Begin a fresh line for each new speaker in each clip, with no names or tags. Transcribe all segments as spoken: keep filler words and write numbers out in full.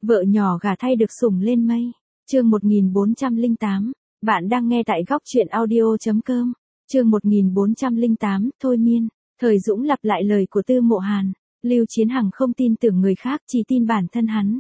Vợ nhỏ gả thay được sủng lên mây. Chương một nghìn bốn trăm lẻ tám. Bạn đang nghe tại góc truyện audio chấm com. Chương một nghìn bốn trăm lẻ tám, thôi miên. Thời Dũng lặp lại lời của Tư Mộ Hàn. Lưu Chiến Hằng không tin tưởng người khác, chỉ tin bản thân hắn.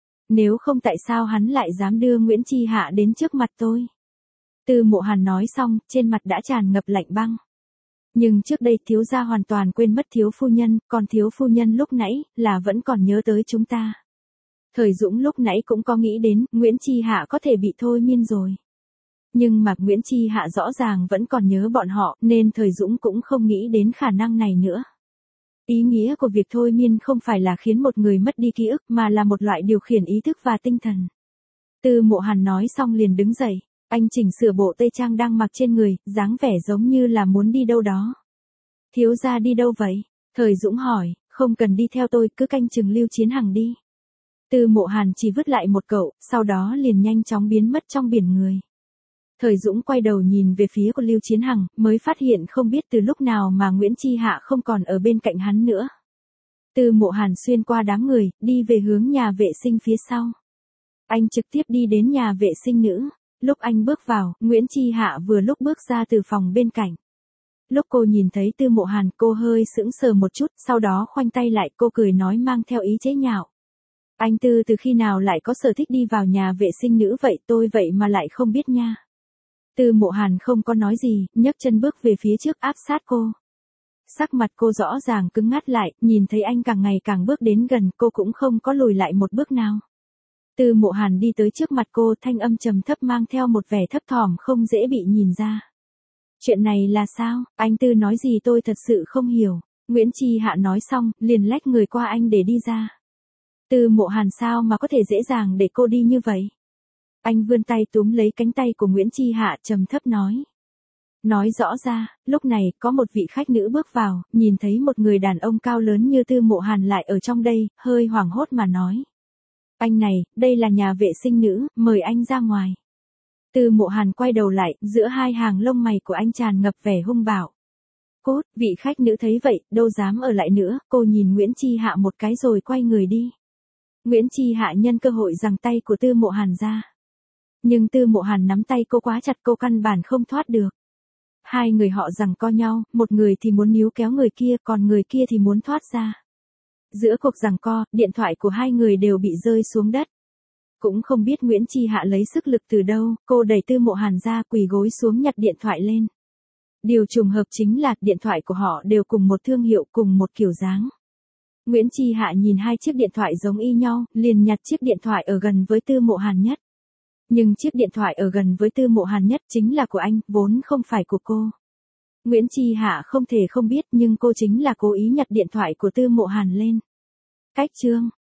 Nếu không tại sao hắn lại dám đưa Nguyễn Chi Hạ đến trước mặt tôi? Tư Mộ Hàn nói xong, trên mặt đã tràn ngập lạnh băng. Nhưng trước đây thiếu gia hoàn toàn quên mất thiếu phu nhân, còn thiếu phu nhân lúc nãy, là vẫn còn nhớ tới chúng ta. Thời Dũng lúc nãy cũng có nghĩ đến, Nguyễn Chi Hạ có thể bị thôi miên rồi. Nhưng mà Nguyễn Chi Hạ rõ ràng vẫn còn nhớ bọn họ, nên Thời Dũng cũng không nghĩ đến khả năng này nữa. Ý nghĩa của việc thôi miên không phải là khiến một người mất đi ký ức, mà là một loại điều khiển ý thức và tinh thần. Tư Mộ Hàn nói xong liền đứng dậy. Anh chỉnh sửa bộ tây trang đang mặc trên người, dáng vẻ giống như là muốn đi đâu đó. Thiếu gia đi đâu vậy? Thời Dũng hỏi. Không cần đi theo tôi, cứ canh chừng Lưu Chiến Hằng đi. Tư Mộ Hàn chỉ vứt lại một câu, sau đó liền nhanh chóng biến mất trong biển người. Thời Dũng quay đầu nhìn về phía của Lưu Chiến Hằng, mới phát hiện không biết từ lúc nào mà Nguyễn Chi Hạ không còn ở bên cạnh hắn nữa. Tư Mộ Hàn xuyên qua đám người, đi về hướng nhà vệ sinh phía sau. Anh trực tiếp đi đến nhà vệ sinh nữ. Lúc anh bước vào, Nguyễn Chi Hạ vừa lúc bước ra từ phòng bên cạnh. Lúc cô nhìn thấy Tư Mộ Hàn, cô hơi sững sờ một chút, sau đó khoanh tay lại, cô cười nói mang theo ý chế nhạo. Anh Tư từ khi nào lại có sở thích đi vào nhà vệ sinh nữ vậy, tôi vậy mà lại không biết nha. Tư Mộ Hàn không có nói gì, nhấc chân bước về phía trước áp sát cô. Sắc mặt cô rõ ràng cứng ngắt lại, nhìn thấy anh càng ngày càng bước đến gần, cô cũng không có lùi lại một bước nào. Tư Mộ Hàn đi tới trước mặt cô, thanh âm trầm thấp mang theo một vẻ thấp thỏm không dễ bị nhìn ra. Chuyện này là sao? Anh Tư nói gì tôi thật sự không hiểu. Nguyễn Chi Hạ nói xong, liền lách người qua anh để đi ra. Tư Mộ Hàn sao mà có thể dễ dàng để cô đi như vậy? Anh vươn tay túm lấy cánh tay của Nguyễn Chi Hạ trầm thấp nói. Nói rõ ra, lúc này có một vị khách nữ bước vào, nhìn thấy một người đàn ông cao lớn như Tư Mộ Hàn lại ở trong đây, hơi hoảng hốt mà nói. Anh này, đây là nhà vệ sinh nữ, mời anh ra ngoài. Tư Mộ Hàn quay đầu lại, giữa hai hàng lông mày của anh tràn ngập vẻ hung bạo. Cốt, vị khách nữ thấy vậy, đâu dám ở lại nữa, cô nhìn Nguyễn Chi Hạ một cái rồi quay người đi. Nguyễn Chi Hạ nhân cơ hội giằng tay của Tư Mộ Hàn ra. Nhưng Tư Mộ Hàn nắm tay cô quá chặt, cô căn bản không thoát được. Hai người họ giằng co nhau, một người thì muốn níu kéo người kia, còn người kia thì muốn thoát ra. Giữa cuộc giằng co, điện thoại của hai người đều bị rơi xuống đất. Cũng không biết Nguyễn Chi Hạ lấy sức lực từ đâu, cô đẩy Tư Mộ Hàn ra, quỳ gối xuống nhặt điện thoại lên. Điều trùng hợp chính là điện thoại của họ đều cùng một thương hiệu, cùng một kiểu dáng. Nguyễn Chi Hạ nhìn hai chiếc điện thoại giống y nhau, liền nhặt chiếc điện thoại ở gần với Tư Mộ Hàn nhất. Nhưng chiếc điện thoại ở gần với Tư Mộ Hàn nhất chính là của anh, vốn không phải của cô. Nguyễn Chi Hạ không thể không biết, nhưng cô chính là cố ý nhặt điện thoại của Tư Mộ Hàn lên. Cách chương